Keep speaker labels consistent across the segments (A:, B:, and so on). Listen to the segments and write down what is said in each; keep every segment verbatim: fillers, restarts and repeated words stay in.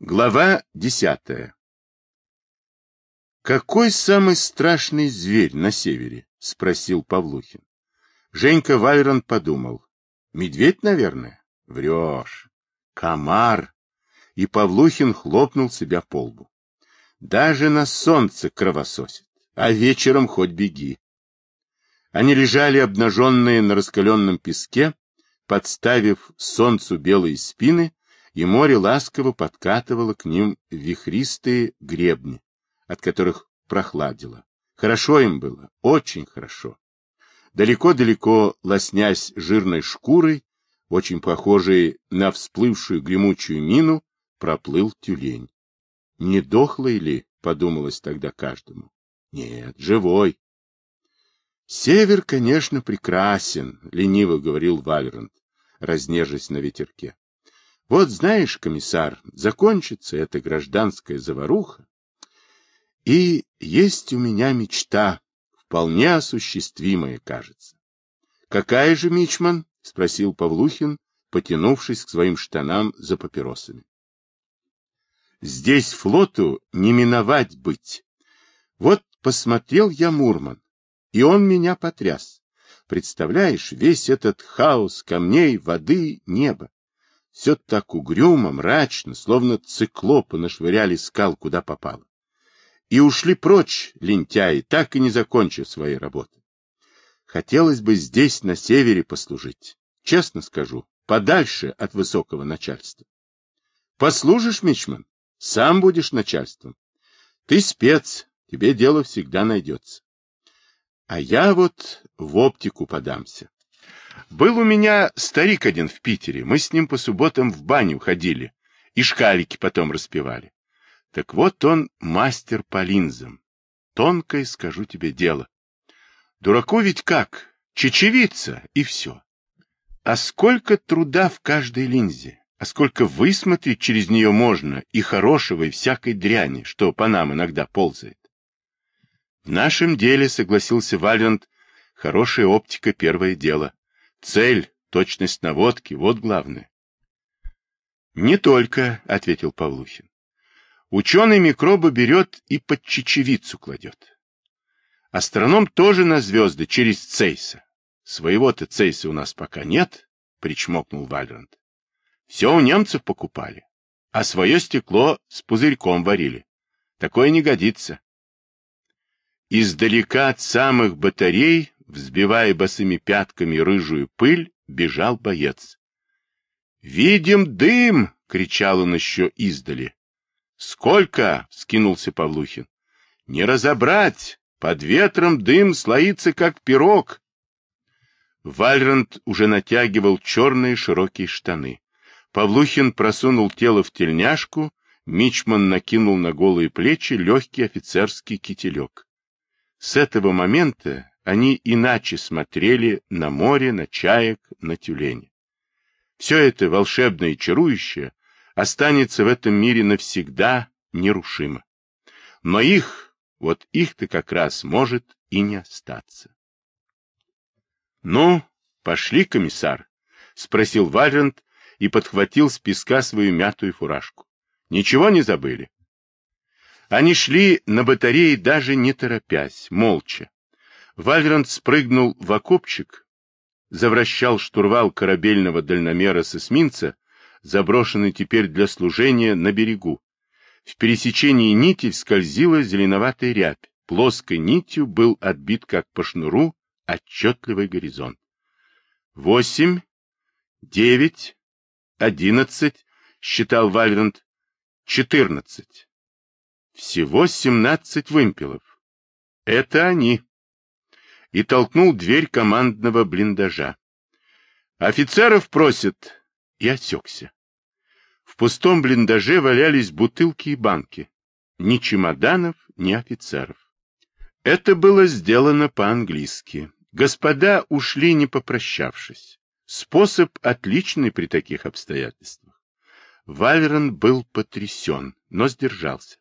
A: Глава десятая. «Какой самый страшный зверь на севере?» — спросил Павлухин. Женька Вайрон подумал. «Медведь, наверное?» «Врешь. Комар». И Павлухин хлопнул себя по лбу. «Даже на солнце кровососит, а вечером хоть беги». Они лежали обнаженные на раскаленном песке, подставив солнцу белые спины, и море ласково подкатывало к ним вихристые гребни, от которых прохладило. Хорошо им было, очень хорошо. Далеко-далеко, лоснясь жирной шкурой, очень похожей на всплывшую гремучую мину, проплыл тюлень. Не дохлый ли, подумалось тогда каждому? Нет, живой. Север, конечно, прекрасен, лениво говорил Вальрант, разнежась на ветерке. Вот знаешь, комиссар, закончится эта гражданская заваруха, и есть у меня мечта, вполне осуществимая, кажется. — Какая же, мичман? — спросил Павлухин, потянувшись к своим штанам за папиросами. — Здесь флоту не миновать быть. Вот посмотрел я Мурман, и он меня потряс. Представляешь, весь этот хаос камней, воды, неба. Все так угрюмо, мрачно, словно циклопы нашвыряли скал, куда попало. И ушли прочь лентяи, так и не закончив своей работы. Хотелось бы здесь, на севере, послужить. Честно скажу, подальше от высокого начальства. Послужишь, мичман, сам будешь начальством. Ты спец, тебе дело всегда найдется. А я вот в оптику подамся. Был у меня старик один в Питере, мы с ним по субботам в баню ходили и шкалики потом распевали. Так вот он мастер по линзам. Тонкое, скажу тебе, дело. Дураку ведь как? Чечевица, и все. А сколько труда в каждой линзе, а сколько высмотреть через нее можно и хорошего, и всякой дряни, что по нам иногда ползает. В нашем деле, согласился Вальрант, хорошая оптика — первое дело. Цель, точность наводки — вот главное. — Не только, — ответил Павлухин. Ученый микробы берет и под чечевицу кладет. Астроном тоже на звезды через Цейса. Своего-то Цейса у нас пока нет, — причмокнул Вальрант. Все у немцев покупали, а свое стекло с пузырьком варили. Такое не годится. Издалека от самых батарей, взбивая босыми пятками рыжую пыль, бежал боец. «Видим дым!» — кричал он еще издали. «Сколько?» — вскинулся Павлухин. «Не разобрать! Под ветром дым слоится, как пирог!» Вальрант уже натягивал черные широкие штаны. Павлухин просунул тело в тельняшку, мичман накинул на голые плечи легкий офицерский кителек. С этого момента они иначе смотрели на море, на чаек, на тюленя. Все это волшебное и чарующее останется в этом мире навсегда нерушимо. Но их, вот их-то как раз может и не остаться. — Ну, пошли, комиссар, — спросил Вальрант и подхватил с песка свою мятую фуражку. — Ничего не забыли? Они шли на батарее даже не торопясь, молча. Вальрант спрыгнул в окопчик, завращал штурвал корабельного дальномера с эсминца, заброшенный теперь для служения на берегу. В пересечении нитей скользила зеленоватая рябь. Плоской нитью был отбит, как по шнуру, отчетливый горизонт. Восемь, девять, одиннадцать, считал Вальрант, четырнадцать. Всего семнадцать вымпелов. Это они. И толкнул дверь командного блиндажа. Офицеров просят. И осекся. В пустом блиндаже валялись бутылки и банки. Ни чемоданов, ни офицеров. Это было сделано по-английски. Господа ушли, не попрощавшись. Способ отличный при таких обстоятельствах. Вальрон был потрясен, но сдержался.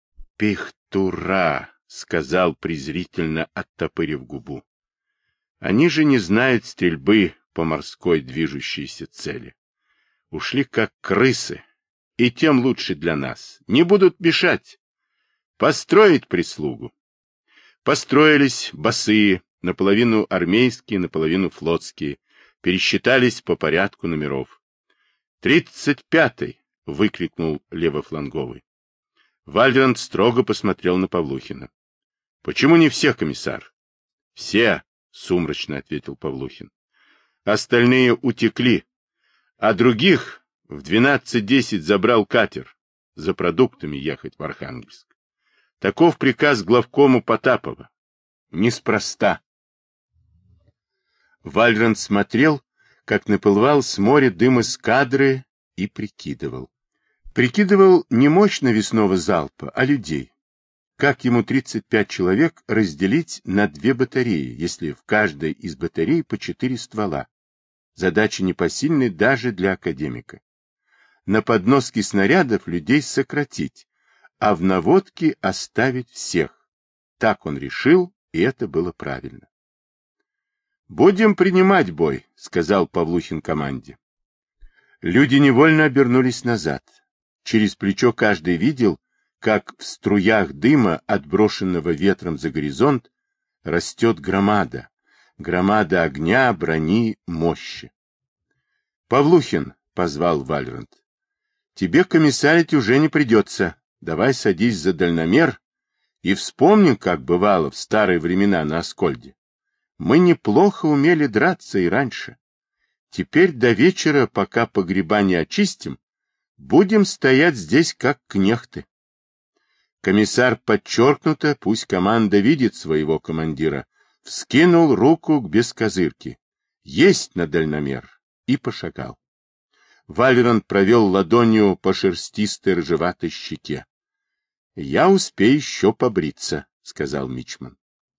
A: «Пихтура!» — сказал презрительно, оттопырив губу. «Они же не знают стрельбы по морской движущейся цели. Ушли как крысы, и тем лучше для нас. Не будут мешать. Построить прислугу. Построились босые, наполовину армейские, наполовину флотские. Пересчитались по порядку номеров. «Тридцать пятый!» — выкрикнул левофланговый. Вальверанд строго посмотрел на Павлухина. — Почему не все, комиссар? — Все, — сумрачно ответил Павлухин. — Остальные утекли, а других в двенадцать десять забрал катер за продуктами ехать в Архангельск. Таков приказ главкому Потапова. Неспроста. Вальверанд смотрел, как наплывал с моря дым эскадры, и прикидывал. Прикидывал не мощь навесного залпа, а людей. Как ему тридцать пять человек разделить на две батареи, если в каждой из батарей по четыре ствола? Задача непосильная даже для академика. На подноске снарядов людей сократить, а в наводке оставить всех. Так он решил, и это было правильно. «Будем принимать бой», — сказал Павлухин команде. Люди невольно обернулись назад. Через плечо каждый видел, как в струях дыма, отброшенного ветром за горизонт, растет громада, громада огня, брони, мощи. «Павлухин», — позвал Вальверанд, — «тебе комиссарить уже не придется. Давай садись за дальномер и вспомним, как бывало в старые времена на Аскольде. Мы неплохо умели драться и раньше. Теперь до вечера, пока погреба не очистим, будем стоять здесь как кнехты». Комиссар подчеркнуто, пусть команда видит своего командира, вскинул руку к бескозырке. Есть на дальномер. И пошагал. Вальверанд провел ладонью по шерстистой рыжеватой щеке. — Я успею еще побриться, — сказал мичман.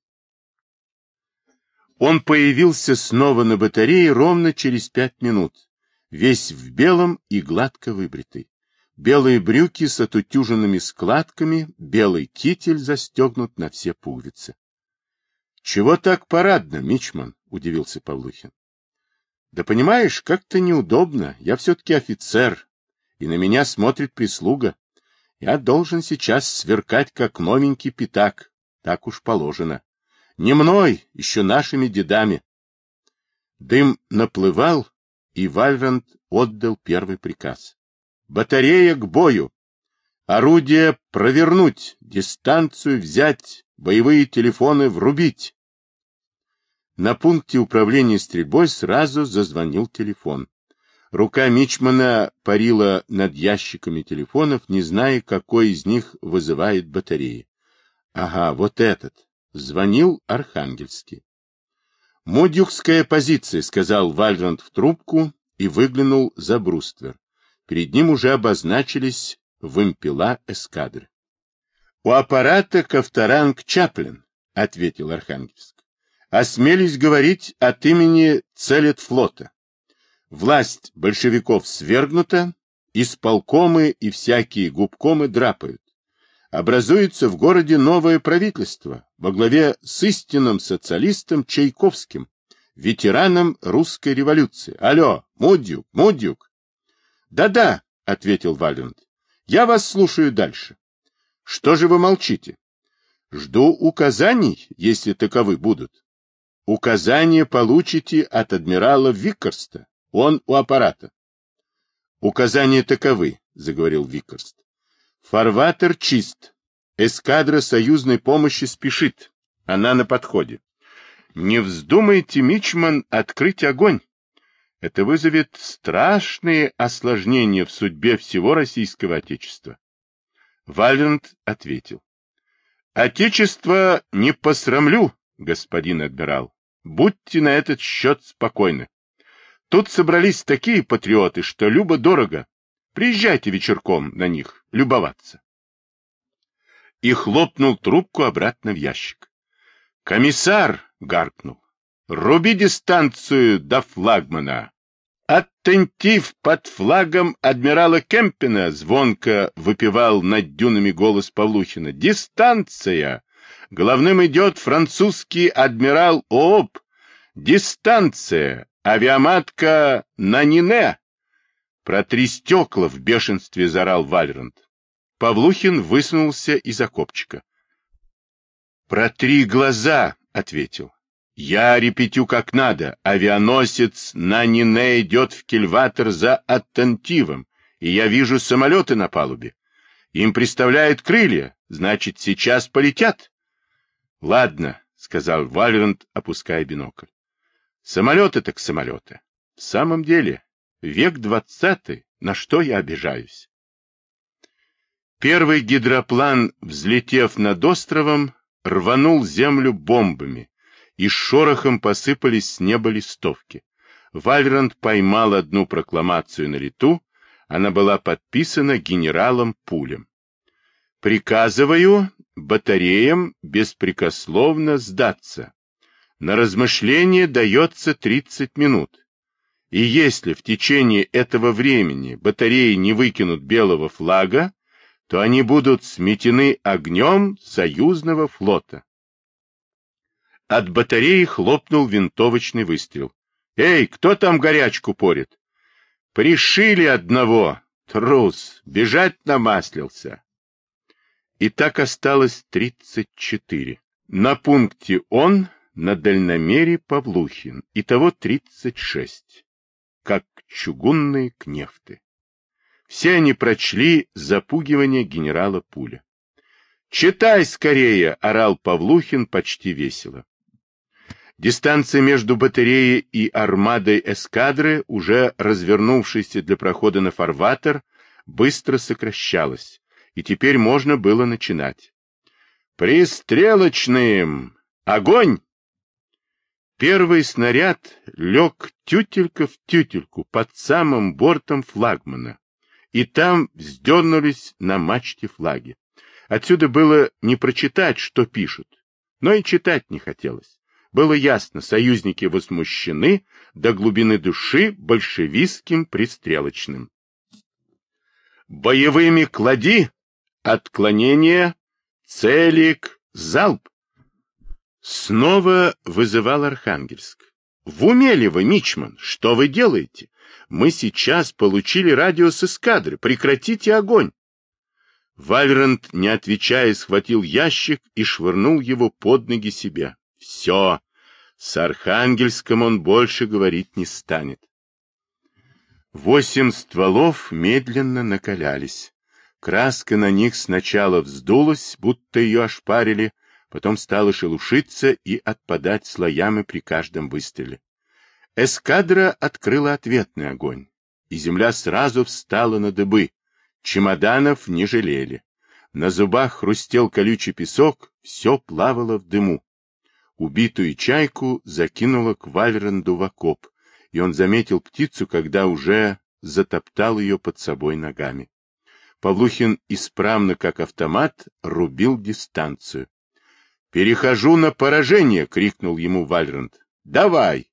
A: Он появился снова на батарее ровно через пять минут, весь в белом и гладко выбритый. Белые брюки с отутюженными складками, белый китель застегнут на все пуговицы. — Чего так парадно, мичман? — удивился Павлухин. — Да понимаешь, как-то неудобно. Я все-таки офицер, и на меня смотрит прислуга. Я должен сейчас сверкать, как новенький пятак. Так уж положено. Не мной, еще нашими дедами. Дым наплывал, и Вальверанд отдал первый приказ. Батарея к бою. Орудие провернуть, дистанцию взять, боевые телефоны врубить. На пункте управления стрельбой сразу зазвонил телефон. Рука мичмана парила над ящиками телефонов, не зная, какой из них вызывает батареи. Ага, вот этот. Звонил Архангельский. «Мудюкская позиция», — сказал Вальверанд в трубку и выглянул за бруствер. Перед ним уже обозначились вымпела эскадры. — У аппарата Ковторанг Чаплин, — ответил Архангельск. — Осмелись говорить от имени Целетфлота. Власть большевиков свергнута, исполкомы и всякие губкомы драпают. Образуется в городе новое правительство во главе с истинным социалистом Чайковским, ветераном русской революции. Алло, Мудюк, Мудюк. «Да-да», — ответил Вальверанд, — «я вас слушаю дальше». «Что же вы молчите?» «Жду указаний, если таковы будут». «Указания получите от адмирала Виккерста. Он у аппарата». «Указания таковы», — заговорил Виккерст. «Фарватер чист. Эскадра союзной помощи спешит. Она на подходе. Не вздумайте, мичман, открыть огонь. Это вызовет страшные осложнения в судьбе всего российского отечества». Вальверанд ответил. «Отечество не посрамлю, господин адмирал. Будьте на этот счет спокойны. Тут собрались такие патриоты, что любо-дорого. Приезжайте вечерком на них любоваться». И хлопнул трубку обратно в ящик. «Комиссар!» — гаркнул. «Руби дистанцию до флагмана!» «Аттентив под флагом адмирала Кемпина!» — звонко выпевал над дюнами голос Павлухина. «Дистанция! Главным идет французский адмирал Об! Дистанция! Авиаматка Нанине! Протри стекла, в бешенстве заорал Вальрант. Павлухин высунулся из окопчика. Протри глаза, ответил. Я репетю как надо. Авианосец на Нине идет в кильватер за Аттентивом, и я вижу самолеты на палубе. Им представляют крылья, значит, сейчас полетят. Ладно, сказал Вальрант, опуская бинокль. Самолеты так самолеты. В самом деле, век двадцатый, на что я обижаюсь? Первый гидроплан, взлетев над островом, рванул землю бомбами, и с шорохом посыпались с неба листовки. Вальрант поймал одну прокламацию на лету, она была подписана генералом Пулем. «Приказываю батареям беспрекословно сдаться. На размышление дается тридцать минут. И если в течение этого времени батареи не выкинут белого флага, то они будут сметены огнем союзного флота». От батареи хлопнул винтовочный выстрел. «Эй, кто там горячку порет?» «Пришили одного, трус, бежать намаслился». И так осталось тридцать четыре. На пункте он, на дальномере Павлухин, итого тридцать шесть. Как чугунные кнефты. Все они прочли запугивание генерала Пуля. «Читай скорее!» — орал Павлухин почти весело. Дистанция между батареей и армадой эскадры, уже развернувшейся для прохода на фарватер, быстро сокращалась, и теперь можно было начинать. «Пристрелочным! Огонь!» Первый снаряд лег тютелька в тютельку под самым бортом флагмана, и там вздернулись на мачте флаги. Отсюда было не прочитать, что пишут, но и читать не хотелось. Было ясно, союзники возмущены до глубины души большевистским пристрелочным. «Боевыми клади! Отклонение! Целик! Залп!» Снова вызывал Архангельск. «В уме ли вы, мичман? Что вы делаете? Мы сейчас получили радио с эскадры. Прекратите огонь!» Вальрант, не отвечая, схватил ящик и швырнул его под ноги себе. Все, с Архангельском он больше говорить не станет. Восемь стволов медленно накалялись. Краска на них сначала вздулась, будто ее ошпарили, потом стала шелушиться и отпадать слоями при каждом выстреле. Эскадра открыла ответный огонь, и земля сразу встала на дыбы. Чемоданов не жалели. На зубах хрустел колючий песок, все плавало в дыму. Убитую чайку закинуло к Вальранду в окоп, и он заметил птицу, когда уже затоптал ее под собой ногами. Павлухин исправно, как автомат, рубил дистанцию. «Перехожу на поражение!» — крикнул ему Вальранд. «Давай!»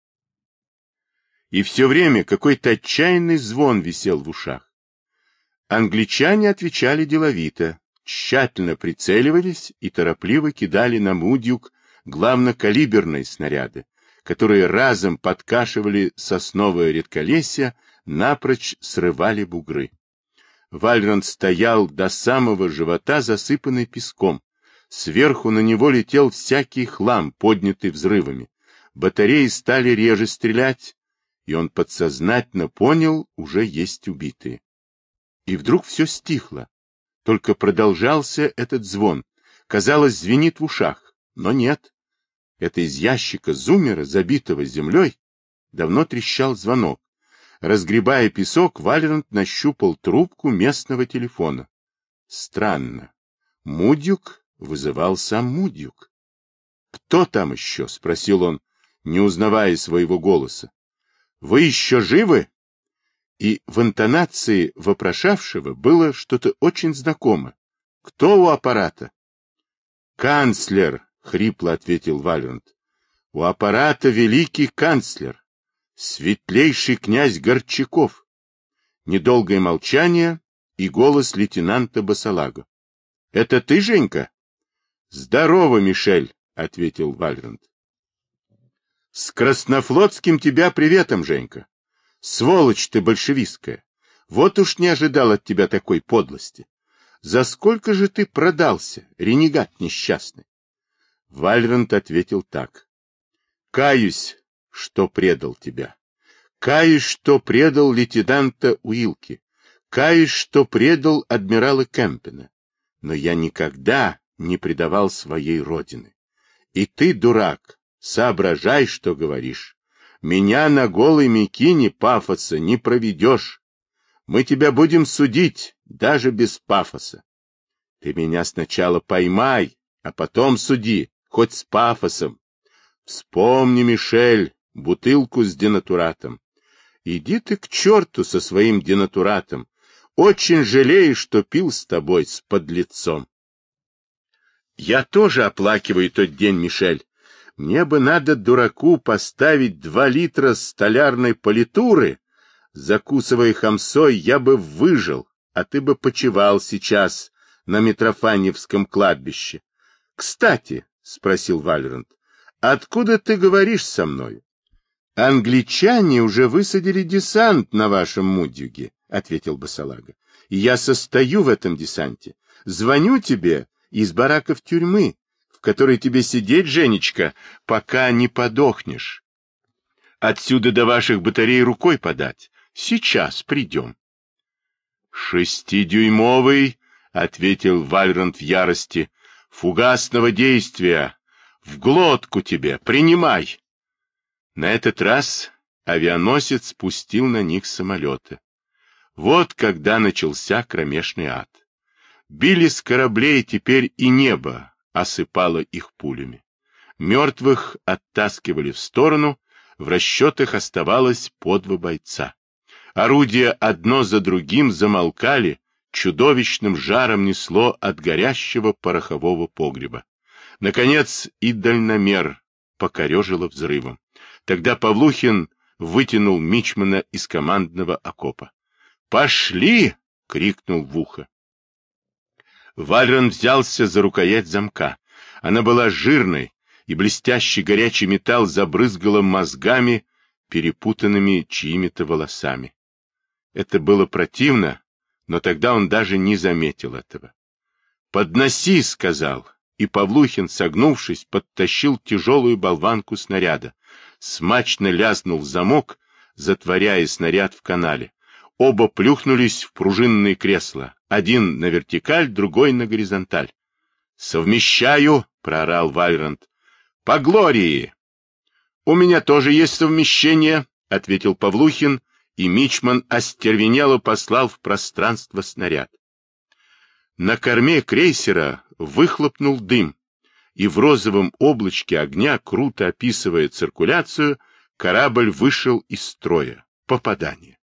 A: И все время какой-то отчаянный звон висел в ушах. Англичане отвечали деловито, тщательно прицеливались и торопливо кидали на Мудюк главнокалиберные снаряды, которые разом подкашивали сосновое редколесье, напрочь срывали бугры. Вальранд стоял до самого живота, засыпанный песком. Сверху на него летел всякий хлам, поднятый взрывами. Батареи стали реже стрелять, и он подсознательно понял, уже есть убитые. И вдруг все стихло. Только продолжался этот звон. Казалось, звенит в ушах, но нет. Это из ящика зуммера, забитого землей, давно трещал звонок. Разгребая песок, Вальрант нащупал трубку местного телефона. Странно. Мудюк вызывал сам Мудюк. «Кто там еще?» — спросил он, не узнавая своего голоса. «Вы еще живы?» И в интонации вопрошавшего было что-то очень знакомо. «Кто у аппарата?» «Канцлер», — хрипло ответил Вальрант. «У аппарата великий канцлер, светлейший князь Горчаков». Недолгое молчание и голос лейтенанта Басалаго. «Это ты, Женька?» «Здорово, Мишель», — ответил Вальрант. «С краснофлотским тебя приветом, Женька. Сволочь ты большевистская. Вот уж не ожидал от тебя такой подлости. За сколько же ты продался, ренегат несчастный? Вальрант ответил так. Каюсь, что предал тебя. Каюсь, что предал лейтенанта Уилки. Каюсь, что предал адмирала Кемпена. Но я никогда не предавал своей родины. И ты, дурак, соображай, что говоришь. Меня на голой мякине пафоса не проведешь. Мы тебя будем судить, даже без пафоса. Ты меня сначала поймай, а потом суди, хоть с пафосом. Вспомни, Мишель, бутылку с денатуратом. Иди ты к черту со своим денатуратом. Очень жалею, что пил с тобой, с подлецом. Я тоже оплакиваю тот день, Мишель. Мне бы надо дураку поставить два литра столярной политуры. Закусывая хамсой, я бы выжил, а ты бы почивал сейчас на Митрофаневском кладбище. — Кстати, — спросил Вальрант, — откуда ты говоришь со мной? — Англичане уже высадили десант на вашем Мудюге, — ответил Басалага. — И я состою в этом десанте. Звоню тебе из бараков тюрьмы, в которой тебе сидеть, Женечка, пока не подохнешь. Отсюда до ваших батарей рукой подать. Сейчас придем. — Шестидюймовый, — ответил Вальрант в ярости, — фугасного действия. В глотку тебе, принимай. На этот раз авианосец спустил на них самолеты. Вот когда начался кромешный ад. Били с кораблей, теперь и небо осыпало их пулями. Мертвых оттаскивали в сторону, в расчетах оставалось по два бойца. Орудия одно за другим замолкали, чудовищным жаром несло от горящего порохового погреба. Наконец и дальномер покорежило взрывом. Тогда Павлухин вытянул мичмана из командного окопа. «Пошли!» — крикнул в ухо. Вальрант взялся за рукоять замка. Она была жирной, и блестящий горячий металл забрызгало мозгами, перепутанными чьими-то волосами. Это было противно, но тогда он даже не заметил этого. «Подноси!» — сказал, и Павлухин, согнувшись, подтащил тяжелую болванку снаряда. Смачно лязнул замок, затворяя снаряд в канале. Оба плюхнулись в пружинные кресла. Один на вертикаль, другой на горизонталь. «Совмещаю!» — проорал Вальрант. «По Глории!» «У меня тоже есть совмещение», — ответил Павлухин, и мичман остервенело послал в пространство снаряд. На корме крейсера выхлопнул дым, и в розовом облачке огня, круто описывая циркуляцию, корабль вышел из строя. Попадание.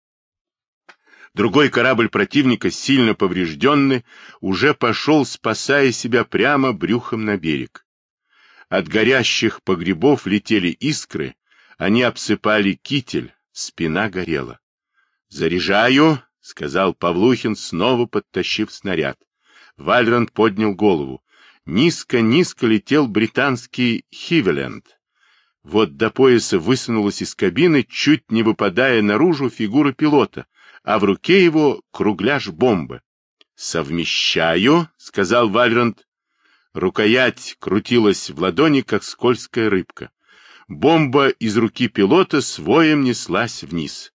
A: Другой корабль противника, сильно поврежденный, уже пошел, спасая себя прямо брюхом на берег. От горящих погребов летели искры, они обсыпали китель, спина горела. «Заряжаю», — сказал Павлухин, снова подтащив снаряд. Вальрант поднял голову. Низко-низко летел британский Хивеленд. Вот до пояса высунулась из кабины, чуть не выпадая наружу, фигура пилота, а в руке его кругляш бомбы. «Совмещаю», — сказал Вальрант. Рукоять крутилась в ладони, как скользкая рыбка. Бомба из руки пилота с воем неслась вниз.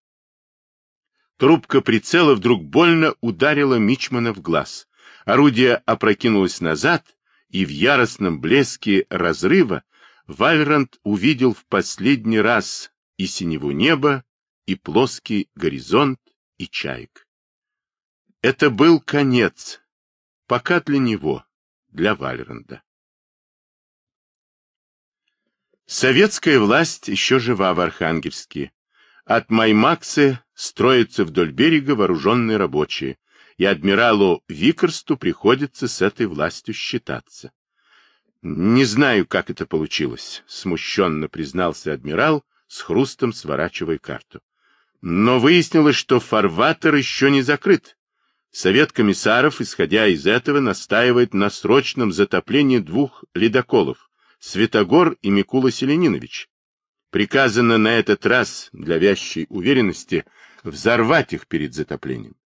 A: Трубка прицела вдруг больно ударила мичмана в глаз. Орудие опрокинулось назад, и в яростном блеске разрыва Вальрант увидел в последний раз и синеву неба, и плоский горизонт, и чаек. Это был конец, пока для него, для Вальранда. Советская власть еще жива в Архангельске. От Маймакса строятся вдоль берега вооруженные рабочие, и адмиралу Викерсту приходится с этой властью считаться. «Не знаю, как это получилось», — смущенно признался адмирал, с хрустом сворачивая карту. «Но выяснилось, что фарватер еще не закрыт. Совет комиссаров, исходя из этого, настаивает на срочном затоплении двух ледоколов — Святогор и Микула Селенинович. Приказано на этот раз, для вящей уверенности, взорвать их перед затоплением.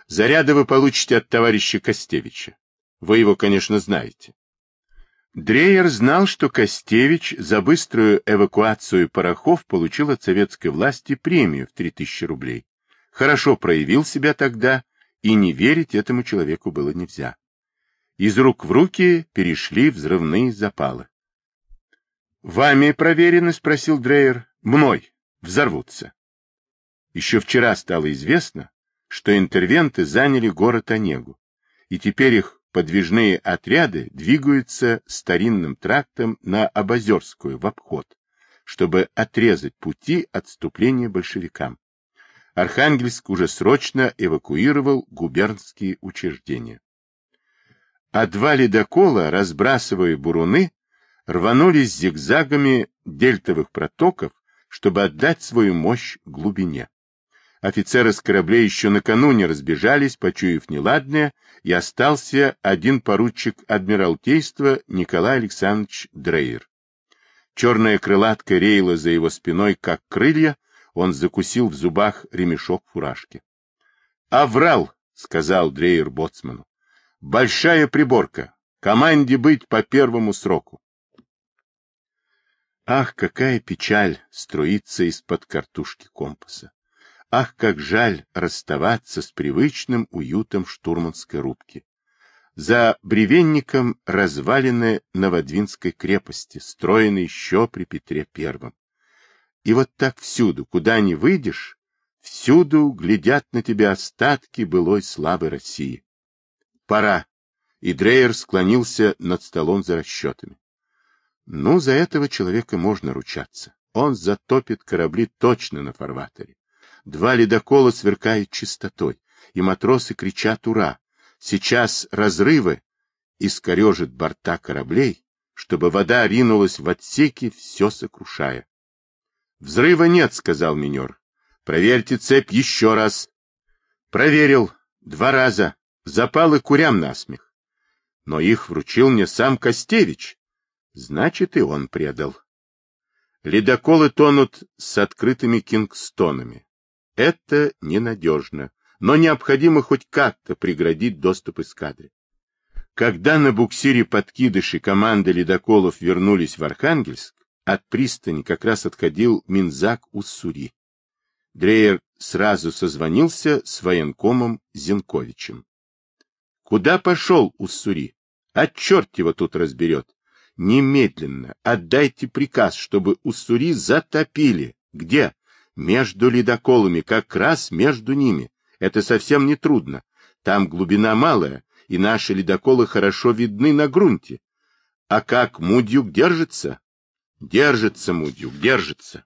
A: Заряды вы получите от товарища Костевича. Вы его, конечно, знаете. Дрейер знал, что Костевич за быструю эвакуацию порохов получил от советской власти премию в три тысячи рублей. Хорошо проявил себя тогда, и не верить этому человеку было нельзя. Из рук в руки перешли взрывные запалы. «Вами проверены?» — спросил Дрейер. «Мной. Взорвутся». Еще вчера стало известно, что интервенты заняли город Онегу, и теперь их подвижные отряды двигаются старинным трактом на Абазерскую в обход, чтобы отрезать пути отступления большевикам. Архангельск уже срочно эвакуировал губернские учреждения. А два ледокола, разбрасывая буруны, рванулись зигзагами дельтовых протоков, чтобы отдать свою мощь глубине. Офицеры с кораблей еще накануне разбежались, почуяв неладное, и остался один поручик Адмиралтейства Николай Александрович Дрейер. Черная крылатка реяла за его спиной, как крылья, он закусил в зубах ремешок фуражки. — Аврал, — сказал Дрейер боцману, — большая приборка, команде быть по первому сроку. Ах, какая печаль струится из-под картушки компаса! Ах, как жаль расставаться с привычным уютом штурманской рубки. За бревенником развалины Новодвинской крепости, строены еще при Петре Первом. И вот так всюду, куда ни выйдешь, всюду глядят на тебя остатки былой славы России. Пора. И Дрейер склонился над столом за расчетами. Ну, за этого человека можно ручаться. Он затопит корабли точно на фарватере. Два ледокола сверкают чистотой, и матросы кричат «Ура!». Сейчас разрывы искорежат борта кораблей, чтобы вода ринулась в отсеки, все сокрушая. «Взрыва нет», — сказал минер. «Проверьте цепь еще раз». Проверил. Два раза. Запалы курям насмех. Но их вручил мне сам Костевич. Значит, и он предал. Ледоколы тонут с открытыми кингстонами. Это ненадежно, но необходимо хоть как-то преградить доступ эскадре. Когда на буксире подкидыши команды ледоколов вернулись в Архангельск, от пристани как раз отходил Минзак Уссури. Дрейер сразу созвонился с военкомом Зенковичем. — Куда пошел Уссури? А черт его тут разберет. Немедленно отдайте приказ, чтобы Уссури затопили. Где? Между ледоколами, как раз между ними. Это совсем не трудно. Там глубина малая, и наши ледоколы хорошо видны на грунте. А как Мудюк держится? Держится Мудюк, держится.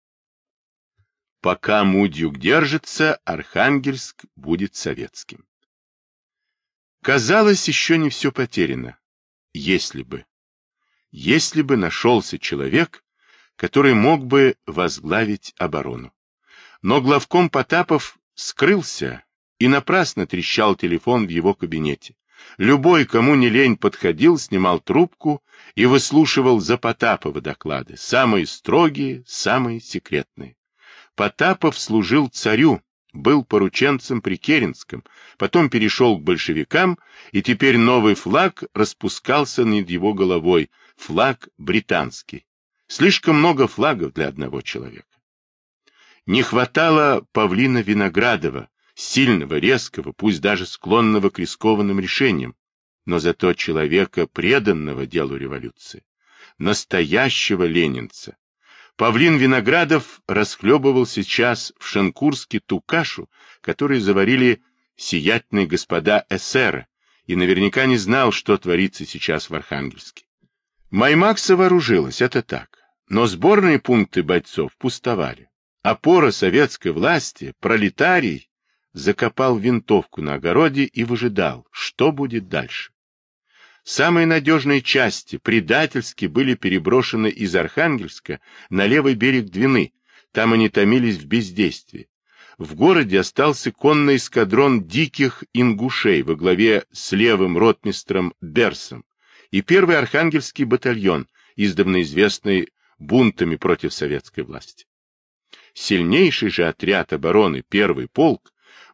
A: Пока Мудюк держится, Архангельск будет советским. Казалось, еще не все потеряно. Если бы. Если бы нашелся человек, который мог бы возглавить оборону. Но главком Потапов скрылся, и напрасно трещал телефон в его кабинете. Любой, кому не лень, подходил, снимал трубку и выслушивал за Потапова доклады, самые строгие, самые секретные. Потапов служил царю, был порученцем при Керенском, потом перешел к большевикам, и теперь новый флаг распускался над его головой, флаг британский. Слишком много флагов для одного человека. Не хватало Павлина Виноградова, сильного, резкого, пусть даже склонного к рискованным решениям, но зато человека, преданного делу революции, настоящего ленинца. Павлин Виноградов расхлебывал сейчас в Шенкурске ту кашу, которую заварили сиятельные господа эсеры, и наверняка не знал, что творится сейчас в Архангельске. Маймакса вооружилась, это так, но сборные пункты бойцов пустовали. Опора советской власти, пролетарий, закопал винтовку на огороде и выжидал, что будет дальше. Самые надежные части предательски были переброшены из Архангельска на левый берег Двины, там они томились в бездействии. В городе остался конный эскадрон диких ингушей во главе с левым ротмистром Берсом и первый архангельский батальон, издавна известный бунтами против советской власти. Сильнейший же отряд обороны, первый полк,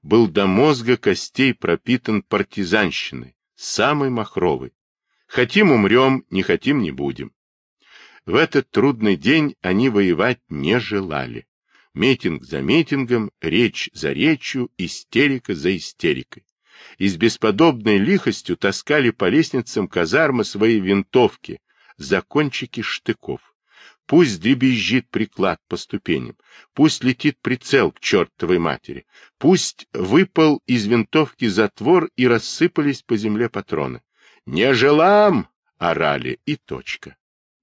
A: был до мозга костей пропитан партизанщиной, самой махровой. Хотим — умрем, не хотим — не будем. В этот трудный день они воевать не желали. Митинг за митингом, речь за речью, истерика за истерикой. И с бесподобной лихостью таскали по лестницам казармы свои винтовки за кончики штыков. Пусть дребезжит приклад по ступеням, пусть летит прицел к чертовой матери, пусть выпал из винтовки затвор и рассыпались по земле патроны. «Не желам!» — орали, и точка.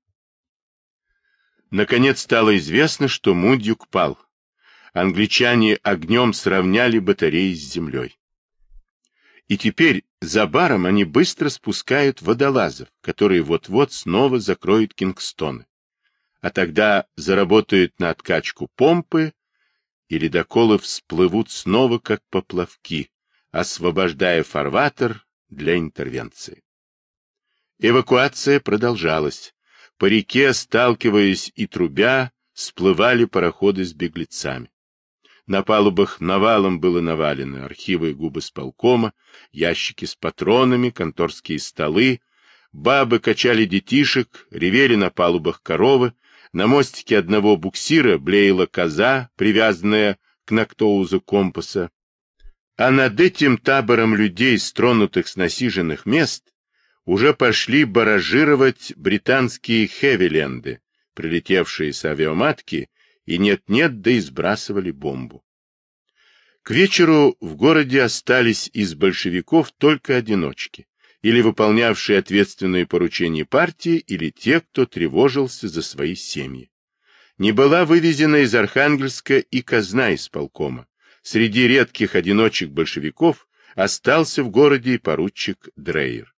A: Наконец стало известно, что Мундюк пал. Англичане огнем сравняли батареи с землей. И теперь за баром они быстро спускают водолазов, которые вот-вот снова закроют Кингстоны. А тогда заработают на откачку помпы, и ледоколы всплывут снова как поплавки, освобождая фарватер для интервенции. Эвакуация продолжалась. По реке, сталкиваясь и трубя, всплывали пароходы с беглецами. На палубах навалом было навалено архивы губысполкома, ящики с патронами, конторские столы, бабы качали детишек, ревели на палубах коровы, на мостике одного буксира блеяла коза, привязанная к нактоузу компаса, а над этим табором людей, стронутых с насиженных мест, уже пошли баражировать британские хевиленды, прилетевшие с авиаматки, и нет-нет, да и сбрасывали бомбу. К вечеру в городе остались из большевиков только одиночки, или выполнявшие ответственные поручения партии, или те, кто тревожился за свои семьи. Не была вывезена из Архангельска и казна исполкома. Среди редких одиночек большевиков остался в городе поручик Дрейер.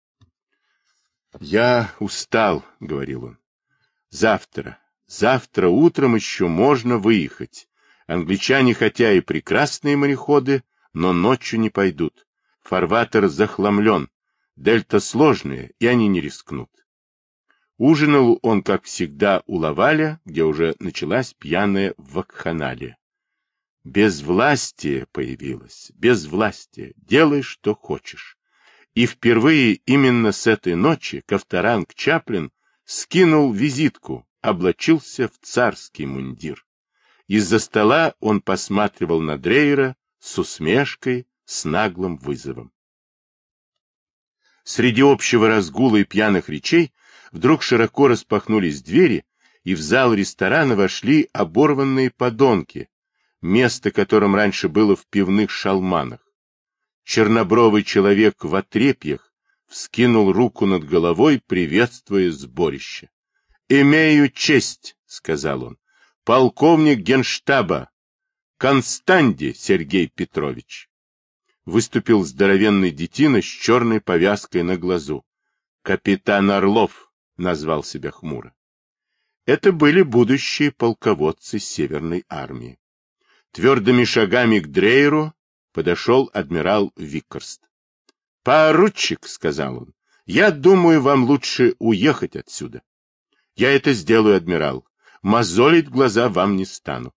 A: «Я устал», — говорил он. «Завтра, завтра утром еще можно выехать. Англичане, хотя и прекрасные мореходы, но ночью не пойдут. Фарватер захламлен, дельта сложная, и они не рискнут». Ужинал он, как всегда, у Лаваля, где уже началась пьяная вакханалия. Безвластие появилось, безвластие, делай, что хочешь. И впервые именно с этой ночи Ковторанг Чаплин скинул визитку, облачился в царский мундир. Из-за стола он посматривал на Дрейера с усмешкой, с наглым вызовом. Среди общего разгула и пьяных речей вдруг широко распахнулись двери, и в зал ресторана вошли оборванные подонки, место которым раньше было в пивных шалманах. Чернобровый человек в отрепьях вскинул руку над головой, приветствуя сборище. «Имею честь», — сказал он, — «полковник генштаба Констанди Сергей Петрович». Выступил здоровенный детина с черной повязкой на глазу. «Капитан Орлов», — назвал себя хмуро. Это были будущие полководцы Северной армии. Твердыми шагами к Дрейеру подошел адмирал Виккерст. — Поручик, — сказал он, — я думаю, вам лучше уехать отсюда. — Я это сделаю, адмирал. Мозолить глаза вам не стану.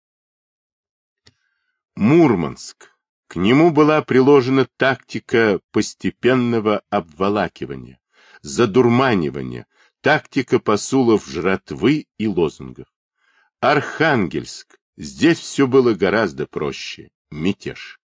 A: Мурманск. К нему была приложена тактика постепенного обволакивания, задурманивания, тактика посулов жратвы и лозунгов. Архангельск. Здесь все было гораздо проще. Мятеж.